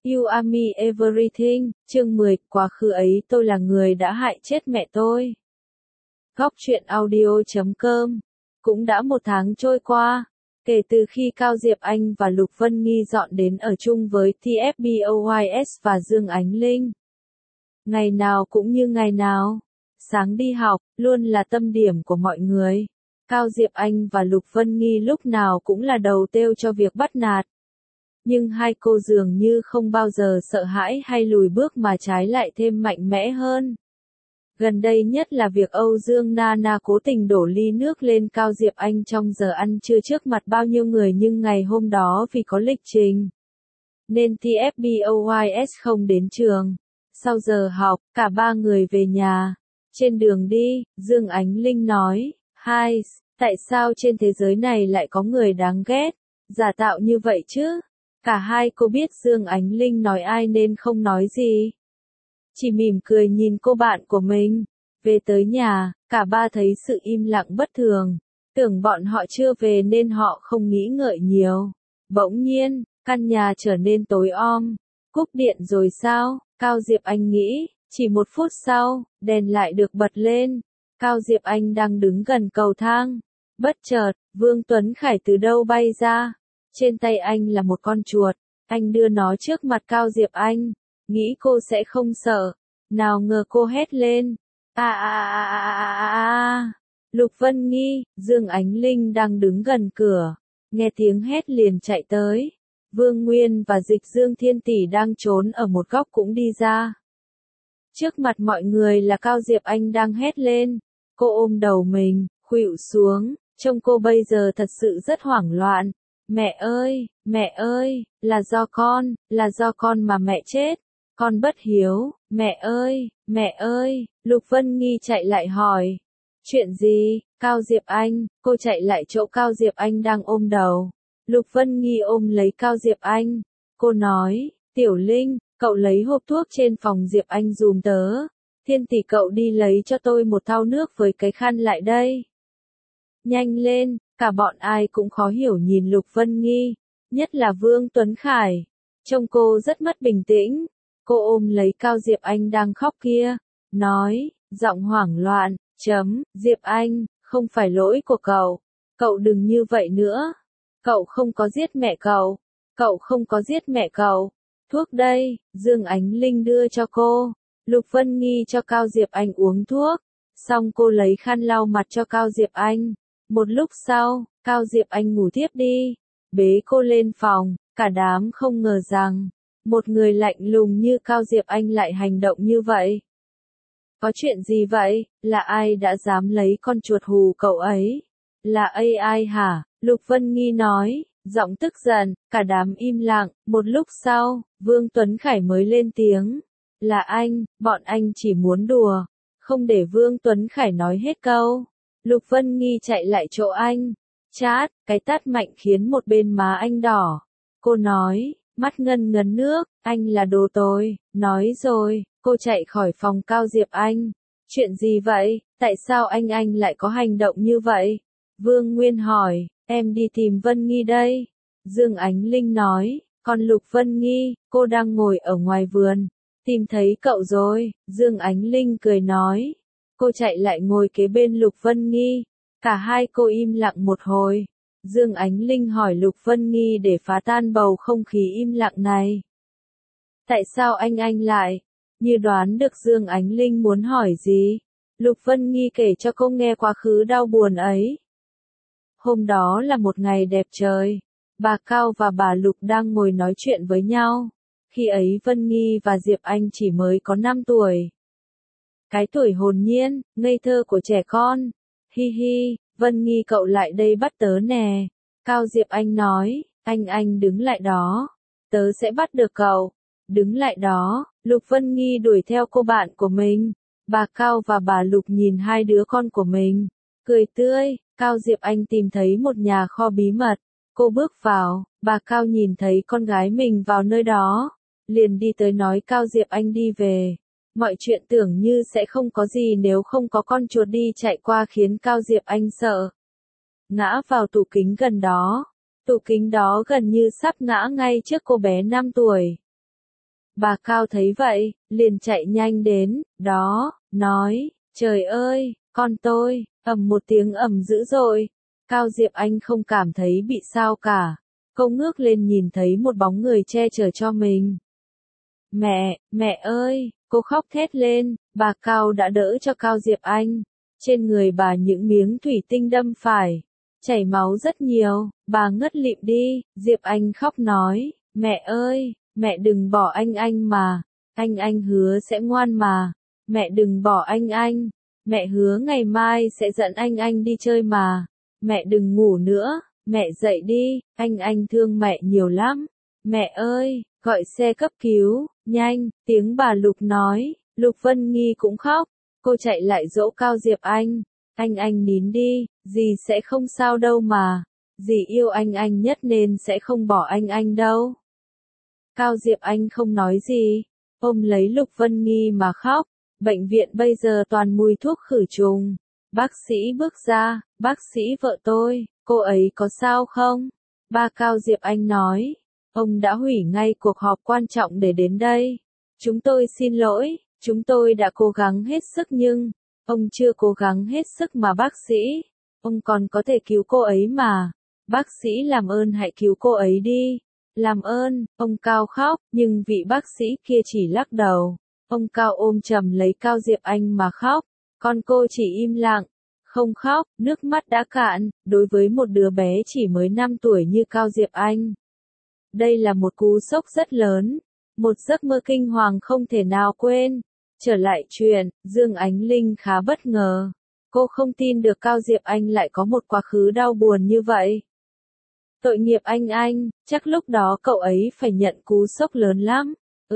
You Are Me Everything, chương 10, quá khứ ấy tôi là người đã hại chết mẹ tôi. Góc truyện audio.com. Cũng đã 1 tháng trôi qua, kể từ khi Cao Diệp Anh và Lục Vân Nghi dọn đến ở chung với TFBOYS và Dương Ánh Linh. Ngày nào cũng như ngày nào, sáng đi học, luôn là tâm điểm của mọi người. Cao Diệp Anh và Lục Vân Nghi lúc nào cũng là đầu têu cho việc bắt nạt. Nhưng hai cô dường như không bao giờ sợ hãi hay lùi bước mà trái lại thêm mạnh mẽ hơn. Gần đây nhất là việc Âu Dương Nana cố tình đổ ly nước lên Cao Diệp Anh trong giờ ăn trưa trước mặt bao nhiêu người, nhưng ngày hôm đó vì có lịch trình nên TFBOYS không đến trường. Sau giờ học, cả 3 người về nhà. Trên đường đi, Dương Ánh Linh nói, "Hai, tại sao trên thế giới này lại có người đáng ghét, giả tạo như vậy chứ?" Cả hai cô biết Dương Ánh Linh nói ai nên không nói gì. Chỉ mỉm cười nhìn cô bạn của mình. Về tới nhà, cả ba thấy sự im lặng bất thường. Tưởng bọn họ chưa về nên họ không nghĩ ngợi nhiều. Bỗng nhiên, căn nhà trở nên tối om. Cúp điện rồi sao? Cao Diệp Anh nghĩ. Chỉ 1 phút sau, đèn lại được bật lên. Cao Diệp Anh đang đứng gần cầu thang. Bất chợt, Vương Tuấn Khải từ đâu bay ra. Trên tay anh là một con chuột. Anh đưa nó trước mặt Cao Diệp Anh. Nghĩ cô sẽ không sợ. Nào ngờ cô hét lên. Lục Vân Nghi, Dương Ánh Linh đang đứng gần cửa. Nghe tiếng hét liền chạy tới. Vương Nguyên và Dịch Dương Thiên Tỷ đang trốn ở một góc cũng đi ra. Trước mặt mọi người là Cao Diệp Anh đang hét lên. Cô ôm đầu mình, khuỵu xuống. Trông cô bây giờ thật sự rất hoảng loạn. Mẹ ơi, là do con mà mẹ chết. Con bất hiếu, mẹ ơi, Lục Vân Nghi chạy lại hỏi. Chuyện gì, Cao Diệp Anh, cô chạy lại chỗ Cao Diệp Anh đang ôm đầu. Lục Vân Nghi ôm lấy Cao Diệp Anh. Cô nói, Tiểu Linh, cậu lấy hộp thuốc trên phòng Diệp Anh dùm tớ. Thiên Tỷ cậu đi lấy cho tôi một thau nước với cái khăn lại đây. Nhanh lên, cả bọn ai cũng khó hiểu nhìn Lục Vân Nghi, nhất là Vương Tuấn Khải. Trông cô rất mất bình tĩnh. Cô ôm lấy Cao Diệp Anh đang khóc kia, nói, giọng hoảng loạn, Diệp Anh, không phải lỗi của cậu. Cậu đừng như vậy nữa. Cậu không có giết mẹ cậu. Cậu không có giết mẹ cậu. Thuốc đây, Dương Ánh Linh đưa cho cô. Lục Vân Nghi cho Cao Diệp Anh uống thuốc. Xong cô lấy khăn lau mặt cho Cao Diệp Anh. Một lúc sau, Cao Diệp Anh ngủ thiếp đi. Bế cô lên phòng, cả đám không ngờ rằng một người lạnh lùng như Cao Diệp Anh lại hành động như vậy. Có chuyện gì vậy? Là ai đã dám lấy con chuột hù cậu ấy? Là AI hả? Lục Vân Nghi nói, giọng tức giận, cả đám im lặng. Một lúc sau, Vương Tuấn Khải mới lên tiếng. Là anh, bọn anh chỉ muốn đùa. Không để Vương Tuấn Khải nói hết câu. Lục Vân Nghi chạy lại chỗ anh. Chát, cái tát mạnh khiến một bên má anh đỏ. Cô nói, mắt ngân ngấn nước, anh là đồ tồi. Nói rồi, cô chạy khỏi phòng Cao Diệp Anh. Chuyện gì vậy? Tại sao anh lại có hành động như vậy? Vương Nguyên hỏi, em đi tìm Vân Nghi đây. Dương Ánh Linh nói, còn Lục Vân Nghi, cô đang ngồi ở ngoài vườn. Tìm thấy cậu rồi, Dương Ánh Linh cười nói. Cô chạy lại ngồi kế bên Lục Vân Nghi. Cả hai cô im lặng một hồi. Dương Ánh Linh hỏi Lục Vân Nghi để phá tan bầu không khí im lặng này. Tại sao anh lại? Như đoán được Dương Ánh Linh muốn hỏi gì. Lục Vân Nghi kể cho cô nghe quá khứ đau buồn ấy. Hôm đó là một ngày đẹp trời. Bà Cao và bà Lục đang ngồi nói chuyện với nhau. Khi ấy Vân Nghi và Diệp Anh chỉ mới có 5 tuổi. Cái tuổi hồn nhiên, ngây thơ của trẻ con. Hi hi, Vân Nghi cậu lại đây bắt tớ nè. Cao Diệp Anh nói, anh đứng lại đó. Tớ sẽ bắt được cậu. Đứng lại đó, Lục Vân Nghi đuổi theo cô bạn của mình. Bà Cao và bà Lục nhìn hai đứa con của mình. Cười tươi, Cao Diệp Anh tìm thấy một nhà kho bí mật. Cô bước vào, bà Cao nhìn thấy con gái mình vào nơi đó. Liền đi tới nói Cao Diệp Anh đi về. Mọi chuyện tưởng như sẽ không có gì nếu không có con chuột đi chạy qua khiến Cao Diệp Anh sợ. Ngã vào tủ kính gần đó. Tủ kính đó gần như sắp ngã ngay trước cô bé 5 tuổi. Bà Cao thấy vậy, liền chạy nhanh đến, đó, nói, trời ơi, con tôi, ầm một tiếng ầm dữ dội. Cao Diệp Anh không cảm thấy bị sao cả. Cô ngước lên nhìn thấy một bóng người che chở cho mình. Mẹ ơi, cô khóc thét lên, bà Cao đã đỡ cho Cao Diệp Anh. Trên người bà những miếng thủy tinh đâm phải, chảy máu rất nhiều, bà ngất lịm đi, Diệp Anh khóc nói, mẹ ơi, mẹ đừng bỏ anh mà, anh hứa sẽ ngoan mà, mẹ đừng bỏ anh, mẹ hứa ngày mai sẽ dẫn anh đi chơi mà, mẹ đừng ngủ nữa, mẹ dậy đi, anh thương mẹ nhiều lắm, mẹ ơi, gọi xe cấp cứu, nhanh, tiếng bà Lục nói, Lục Vân Nghi cũng khóc, cô chạy lại dỗ Cao Diệp Anh nín đi, dì sẽ không sao đâu mà, dì yêu anh nhất nên sẽ không bỏ anh đâu. Cao Diệp Anh không nói gì, ôm lấy Lục Vân Nghi mà khóc, bệnh viện bây giờ toàn mùi thuốc khử trùng. Bác sĩ bước ra, bác sĩ vợ tôi, cô ấy có sao không? Ba Cao Diệp Anh nói, ông đã hủy ngay cuộc họp quan trọng để đến đây. Chúng tôi xin lỗi, chúng tôi đã cố gắng hết sức nhưng, ông chưa cố gắng hết sức mà bác sĩ. Ông còn có thể cứu cô ấy mà. Bác sĩ làm ơn hãy cứu cô ấy đi. Làm ơn, ông Cao khóc, nhưng vị bác sĩ kia chỉ lắc đầu. Ông Cao ôm chầm lấy Cao Diệp Anh mà khóc. Còn cô chỉ im lặng, không khóc, nước mắt đã cạn, đối với một đứa bé chỉ mới 5 tuổi như Cao Diệp Anh. Đây là một cú sốc rất lớn, một giấc mơ kinh hoàng không thể nào quên. Trở lại chuyện, Dương Ánh Linh khá bất ngờ. Cô không tin được Cao Diệp Anh lại có một quá khứ đau buồn như vậy. Tội nghiệp anh, chắc lúc đó cậu ấy phải nhận cú sốc lớn lắm.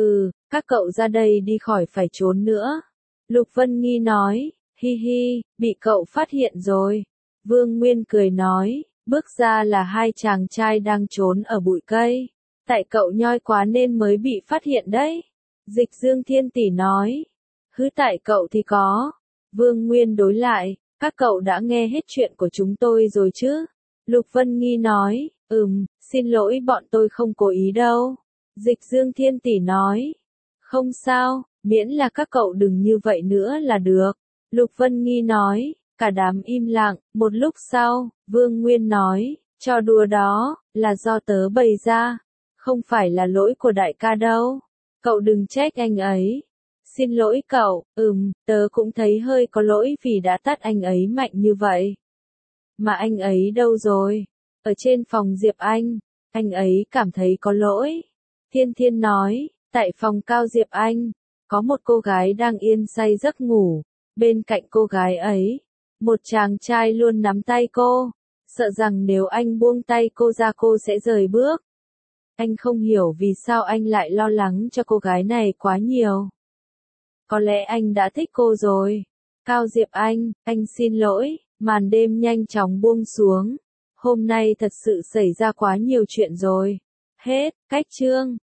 Các cậu ra đây đi khỏi phải trốn nữa. Lục Vân Nghi nói, hi hi, bị cậu phát hiện rồi. Vương Nguyên cười nói, bước ra là hai chàng trai đang trốn ở bụi cây. Tại cậu nhoi quá nên mới bị phát hiện đấy. Dịch Dương Thiên Tỷ nói, hứ tại cậu thì có. Vương Nguyên đối lại, các cậu đã nghe hết chuyện của chúng tôi rồi chứ? Lục Vân Nghi nói, xin lỗi bọn tôi không cố ý đâu. Dịch Dương Thiên Tỷ nói, không sao, miễn là các cậu đừng như vậy nữa là được. Lục Vân Nghi nói, cả đám im lặng, một lúc sau, Vương Nguyên nói, trò đùa đó, là do tớ bày ra, không phải là lỗi của đại ca đâu. Cậu đừng trách anh ấy. Xin lỗi cậu, tớ cũng thấy hơi có lỗi vì đã tát anh ấy mạnh như vậy. Mà anh ấy đâu rồi? Ở trên phòng Diệp anh ấy cảm thấy có lỗi. Thiên Thiên nói, tại phòng Cao Diệp Anh, có một cô gái đang yên say giấc ngủ, bên cạnh cô gái ấy, một chàng trai luôn nắm tay cô, sợ rằng nếu anh buông tay cô ra cô sẽ rời bước. Anh không hiểu vì sao anh lại lo lắng cho cô gái này quá nhiều. Có lẽ anh đã thích cô rồi. Cao Diệp Anh xin lỗi, màn đêm nhanh chóng buông xuống. Hôm nay thật sự xảy ra quá nhiều chuyện rồi. Hết, cách chương.